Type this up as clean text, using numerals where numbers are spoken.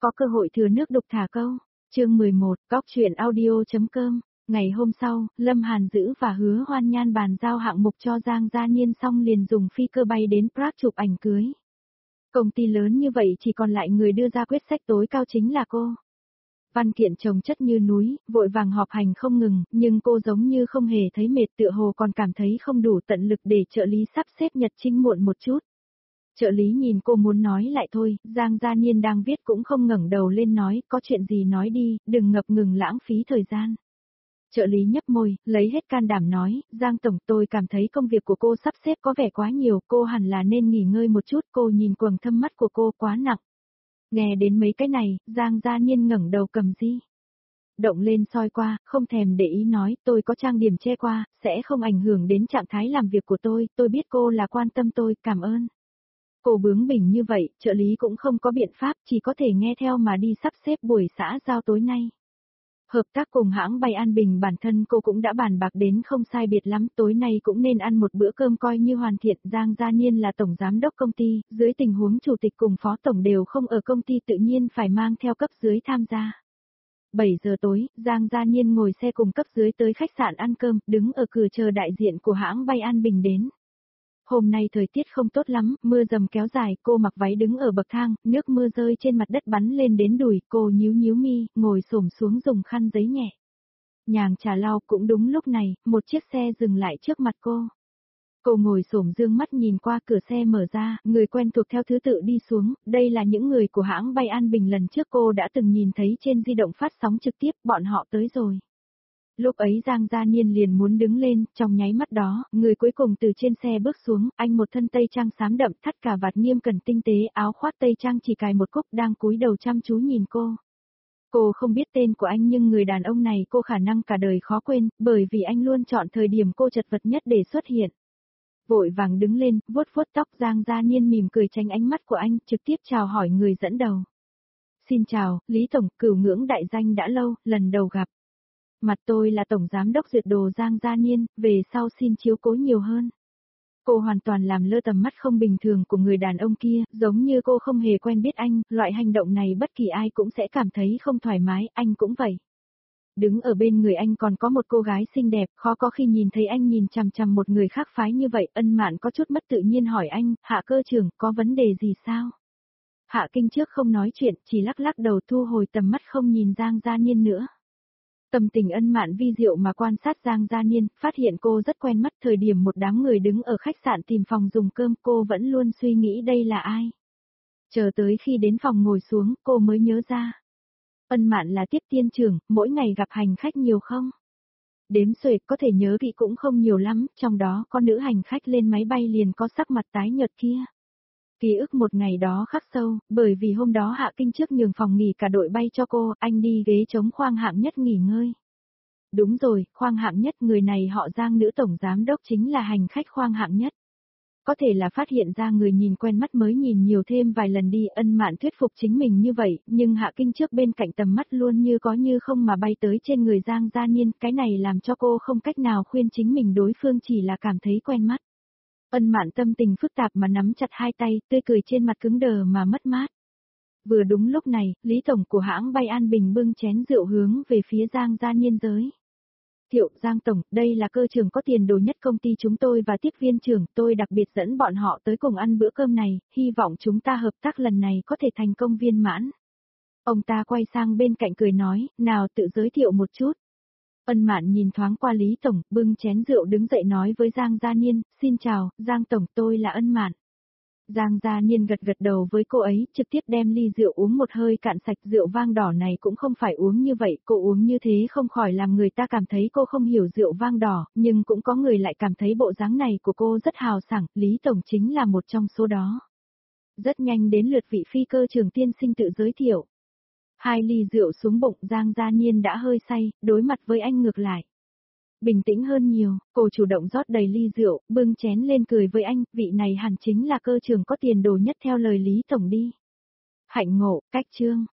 có cơ hội thừa nước đục thả câu. Chương 11, Cóc truyện audio.com. Ngày hôm sau, Lâm Hàn Dữ và Hứa Hoan Nhan bàn giao hạng mục cho Giang Gia Niên xong liền dùng phi cơ bay đến Prague chụp ảnh cưới. Công ty lớn như vậy chỉ còn lại người đưa ra quyết sách tối cao chính là cô. Văn kiện chồng chất như núi, vội vàng họp hành không ngừng, nhưng cô giống như không hề thấy mệt, tựa hồ còn cảm thấy không đủ tận lực để trợ lý sắp xếp nhật trình muộn một chút. Trợ lý nhìn cô muốn nói lại thôi, Giang Gia Niên đang viết cũng không ngẩng đầu lên nói, có chuyện gì nói đi, đừng ngập ngừng lãng phí thời gian. Trợ lý nhấp môi, lấy hết can đảm nói, Giang Tổng, tôi cảm thấy công việc của cô sắp xếp có vẻ quá nhiều, cô hẳn là nên nghỉ ngơi một chút. Cô nhìn quầng thâm mắt của cô quá nặng. Nghe đến mấy cái này, Giang Gia Niên ngẩng đầu cầm di động lên soi qua, không thèm để ý nói, tôi có trang điểm che qua, sẽ không ảnh hưởng đến trạng thái làm việc của tôi biết cô là quan tâm tôi, cảm ơn. Cô bướng bỉnh như vậy, trợ lý cũng không có biện pháp, chỉ có thể nghe theo mà đi sắp xếp buổi xã giao tối nay. Hợp tác cùng hãng bay An Bình bản thân cô cũng đã bàn bạc đến không sai biệt lắm, tối nay cũng nên ăn một bữa cơm coi như hoàn thiện. Giang Gia Niên là tổng giám đốc công ty, dưới tình huống chủ tịch cùng phó tổng đều không ở công ty tự nhiên phải mang theo cấp dưới tham gia. 7 giờ tối, Giang Gia Niên ngồi xe cùng cấp dưới tới khách sạn ăn cơm, đứng ở cửa chờ đại diện của hãng bay An Bình đến. Hôm nay thời tiết không tốt lắm, mưa dầm kéo dài, cô mặc váy đứng ở bậc thang, nước mưa rơi trên mặt đất bắn lên đến đùi, cô nhíu mi, ngồi xổm xuống dùng khăn giấy nhẹ nhàng trà lau. Cũng đúng lúc này, một chiếc xe dừng lại trước mặt cô. Cô ngồi xổm dương mắt nhìn qua, cửa xe mở ra, người quen thuộc theo thứ tự đi xuống, đây là những người của hãng bay An Bình lần trước cô đã từng nhìn thấy trên di động phát sóng trực tiếp, bọn họ tới rồi. Lúc ấy Giang Gia Niên liền muốn đứng lên, trong nháy mắt đó, người cuối cùng từ trên xe bước xuống, anh một thân tây trang xám đậm, thắt cà vạt nghiêm cẩn tinh tế, áo khoác tây trang chỉ cài một cúc, đang cúi đầu chăm chú nhìn cô. Cô không biết tên của anh nhưng người đàn ông này cô khả năng cả đời khó quên, bởi vì anh luôn chọn thời điểm cô chật vật nhất để xuất hiện. Vội vàng đứng lên, vuốt tóc, Giang Gia Niên mỉm cười tránh ánh mắt của anh, trực tiếp chào hỏi người dẫn đầu. Xin chào, Lý Tổng, cửu ngưỡng đại danh đã lâu, lần đầu gặp. Mặt tôi là Tổng Giám đốc duyệt đồ Giang Gia Niên, về sau xin chiếu cố nhiều hơn. Cô hoàn toàn làm lơ tầm mắt không bình thường của người đàn ông kia, giống như cô không hề quen biết anh, loại hành động này bất kỳ ai cũng sẽ cảm thấy không thoải mái, anh cũng vậy. Đứng ở bên người anh còn có một cô gái xinh đẹp, khó có khi nhìn thấy anh nhìn chằm chằm một người khác phái như vậy. Ân Mạn có chút mất tự nhiên hỏi anh, Hạ cơ trưởng, có vấn đề gì sao? Hạ Kinh trước không nói chuyện, chỉ lắc lắc đầu thu hồi tầm mắt không nhìn Giang Gia Niên nữa. Tâm tình Ân Mạn vi diệu mà quan sát Giang Gia Niên, phát hiện cô rất quen mắt. Thời điểm một đám người đứng ở khách sạn tìm phòng dùng cơm, cô vẫn luôn suy nghĩ đây là ai. Chờ tới khi đến phòng ngồi xuống, cô mới nhớ ra. Ân Mạn là tiếp tiên trưởng, mỗi ngày gặp hành khách nhiều không? Đếm xuể có thể nhớ kỹ cũng không nhiều lắm, trong đó có nữ hành khách lên máy bay liền có sắc mặt tái nhợt kia. Ký ức một ngày đó khắc sâu, bởi vì hôm đó Hạ Kinh trước nhường phòng nghỉ cả đội bay cho cô, anh đi ghế trống khoang hạng nhất nghỉ ngơi. Đúng rồi, khoang hạng nhất, người này họ Giang, nữ tổng giám đốc chính là hành khách khoang hạng nhất. Có thể là phát hiện ra người nhìn quen mắt mới nhìn nhiều thêm vài lần đi. Ân Mạn thuyết phục chính mình như vậy, nhưng Hạ Kinh trước bên cạnh tầm mắt luôn như có như không mà bay tới trên người Giang Gia Niên, cái này làm cho cô không cách nào khuyên chính mình đối phương chỉ là cảm thấy quen mắt. Ân Mạn tâm tình phức tạp mà nắm chặt hai tay, tươi cười trên mặt cứng đờ mà mất mát. Vừa đúng lúc này, Lý Tổng của hãng bay An Bình bưng chén rượu hướng về phía Giang Gia Niên giới. Thiệu, Giang Tổng, đây là cơ trưởng có tiền đồ nhất công ty chúng tôi và tiếp viên trưởng, tôi đặc biệt dẫn bọn họ tới cùng ăn bữa cơm này, hy vọng chúng ta hợp tác lần này có thể thành công viên mãn. Ông ta quay sang bên cạnh cười nói, nào tự giới thiệu một chút. Ân Mạn nhìn thoáng qua Lý Tổng, bưng chén rượu đứng dậy nói với Giang Gia Niên, xin chào, Giang Tổng, tôi là Ân Mạn. Giang Gia Niên gật gật đầu với cô ấy, trực tiếp đem ly rượu uống một hơi cạn sạch. Rượu vang đỏ này cũng không phải uống như vậy, cô uống như thế không khỏi làm người ta cảm thấy cô không hiểu rượu vang đỏ, nhưng cũng có người lại cảm thấy bộ dáng này của cô rất hào sảng, Lý Tổng chính là một trong số đó. Rất nhanh đến lượt vị phi cơ trưởng tiên sinh tự giới thiệu. 2 ly rượu xuống bụng, Giang Gia Niên đã hơi say, đối mặt với anh ngược lại. Bình tĩnh hơn nhiều, cô chủ động rót đầy ly rượu, bưng chén lên cười với anh, vị này hẳn chính là cơ trưởng có tiền đồ nhất theo lời Lý Tổng đi. Hạnh ngộ, cách chương.